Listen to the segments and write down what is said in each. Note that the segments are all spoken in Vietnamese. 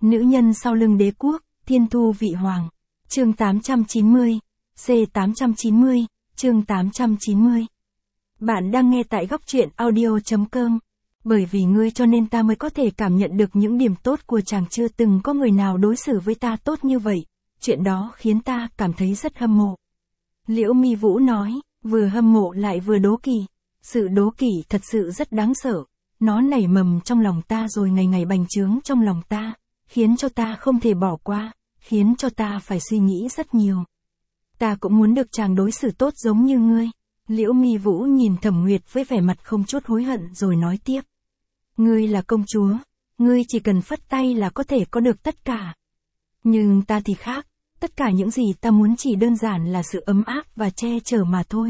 Nữ nhân sau lưng đế quốc, thiên thu vị hoàng. Chương 890, C890, chương 890. Bạn đang nghe tại góc truyện audio.com. Bởi vì ngươi cho nên ta mới có thể cảm nhận được những điểm tốt của chàng, chưa từng có người nào đối xử với ta tốt như vậy. Chuyện đó khiến ta cảm thấy rất hâm mộ. Liễu Mi Vũ nói, vừa hâm mộ lại vừa đố kỵ. Sự đố kỵ thật sự rất đáng sợ. Nó nảy mầm trong lòng ta rồi ngày ngày bành trướng trong lòng ta, khiến cho ta không thể bỏ qua, khiến cho ta phải suy nghĩ rất nhiều. Ta cũng muốn được chàng đối xử tốt giống như ngươi. Liễu Mi Vũ nhìn Thẩm Nguyệt với vẻ mặt không chút hối hận rồi nói tiếp. Ngươi là công chúa, ngươi chỉ cần phất tay là có thể có được tất cả. Nhưng ta thì khác, tất cả những gì ta muốn chỉ đơn giản là sự ấm áp và che chở mà thôi.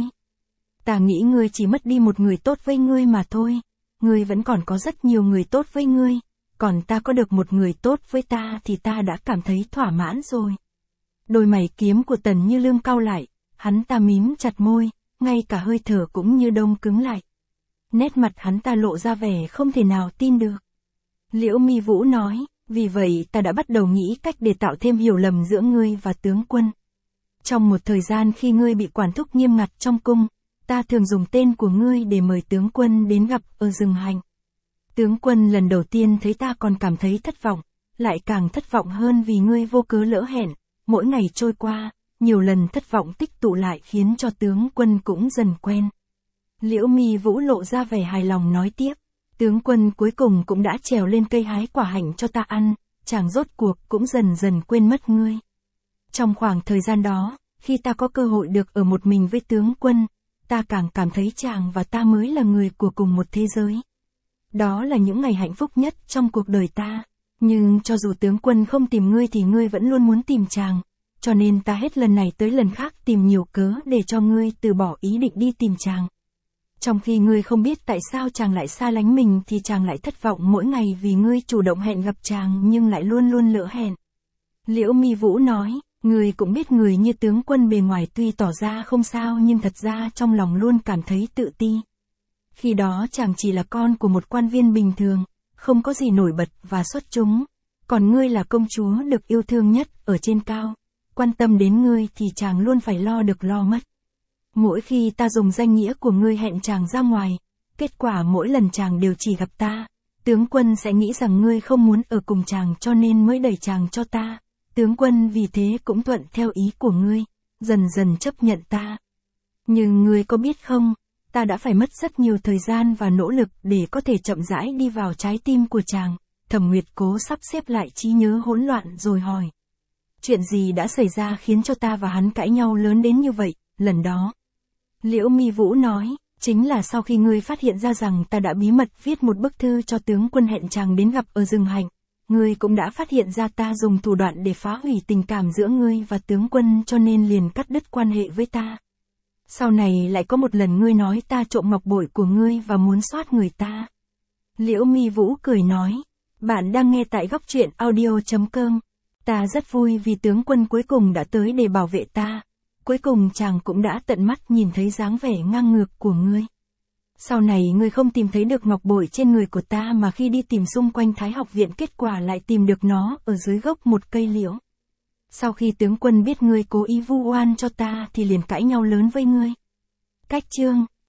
Ta nghĩ ngươi chỉ mất đi một người tốt với ngươi mà thôi. Ngươi vẫn còn có rất nhiều người tốt với ngươi, còn ta có được một người tốt với ta thì ta đã cảm thấy thỏa mãn rồi. Đôi mày kiếm của Tần Như Lương cau lại, hắn ta mím chặt môi, ngay cả hơi thở cũng như đông cứng lại. Nét mặt hắn ta lộ ra vẻ không thể nào tin được. Liễu Mi Vũ nói, vì vậy ta đã bắt đầu nghĩ cách để tạo thêm hiểu lầm giữa ngươi và tướng quân. Trong một thời gian khi ngươi bị quản thúc nghiêm ngặt trong cung, ta thường dùng tên của ngươi để mời tướng quân đến gặp ở rừng hành. Tướng quân lần đầu tiên thấy ta còn cảm thấy thất vọng, lại càng thất vọng hơn vì ngươi vô cớ lỡ hẹn. Mỗi ngày trôi qua, nhiều lần thất vọng tích tụ lại khiến cho tướng quân cũng dần quen. Liễu Mi Vũ lộ ra vẻ hài lòng nói tiếp, tướng quân cuối cùng cũng đã trèo lên cây hái quả hạnh cho ta ăn, chàng rốt cuộc cũng dần dần quên mất ngươi. Trong khoảng thời gian đó, khi ta có cơ hội được ở một mình với tướng quân, ta càng cảm thấy chàng và ta mới là người của cùng một thế giới. Đó là những ngày hạnh phúc nhất trong cuộc đời ta. Nhưng cho dù tướng quân không tìm ngươi thì ngươi vẫn luôn muốn tìm chàng. Cho nên ta hết lần này tới lần khác tìm nhiều cớ để cho ngươi từ bỏ ý định đi tìm chàng. Trong khi ngươi không biết tại sao chàng lại xa lánh mình thì chàng lại thất vọng mỗi ngày vì ngươi chủ động hẹn gặp chàng nhưng lại luôn luôn lỡ hẹn. Liễu Mi Vũ nói, ngươi cũng biết người như tướng quân bề ngoài tuy tỏ ra không sao nhưng thật ra trong lòng luôn cảm thấy tự ti. Khi đó chàng chỉ là con của một quan viên bình thường, không có gì nổi bật và xuất chúng. Còn ngươi là công chúa được yêu thương nhất ở trên cao. Quan tâm đến ngươi thì chàng luôn phải lo được lo mất. Mỗi khi ta dùng danh nghĩa của ngươi hẹn chàng ra ngoài, kết quả mỗi lần chàng đều chỉ gặp ta. Tướng quân sẽ nghĩ rằng ngươi không muốn ở cùng chàng cho nên mới đẩy chàng cho ta. Tướng quân vì thế cũng thuận theo ý của ngươi, dần dần chấp nhận ta. Nhưng ngươi có biết không, ta đã phải mất rất nhiều thời gian và nỗ lực để có thể chậm rãi đi vào trái tim của chàng. Thẩm Nguyệt cố sắp xếp lại trí nhớ hỗn loạn rồi hỏi. Chuyện gì đã xảy ra khiến cho ta và hắn cãi nhau lớn đến như vậy, lần đó? Liễu Mi Vũ nói, chính là sau khi ngươi phát hiện ra rằng ta đã bí mật viết một bức thư cho tướng quân hẹn chàng đến gặp ở rừng hành. Ngươi cũng đã phát hiện ra ta dùng thủ đoạn để phá hủy tình cảm giữa ngươi và tướng quân cho nên liền cắt đứt quan hệ với ta. Sau này lại có một lần ngươi nói ta trộm ngọc bội của ngươi và muốn soát người ta. Liễu Mi Vũ cười nói, bạn đang nghe tại góc truyện audio.com. Ta rất vui vì tướng quân cuối cùng đã tới để bảo vệ ta. Cuối cùng chàng cũng đã tận mắt nhìn thấy dáng vẻ ngang ngược của ngươi. Sau này ngươi không tìm thấy được ngọc bội trên người của ta mà khi đi tìm xung quanh Thái Học viện kết quả lại tìm được nó ở dưới gốc một cây liễu. Sau khi tướng quân biết ngươi cố ý vu oan cho ta thì liền cãi nhau lớn với ngươi. Cách chương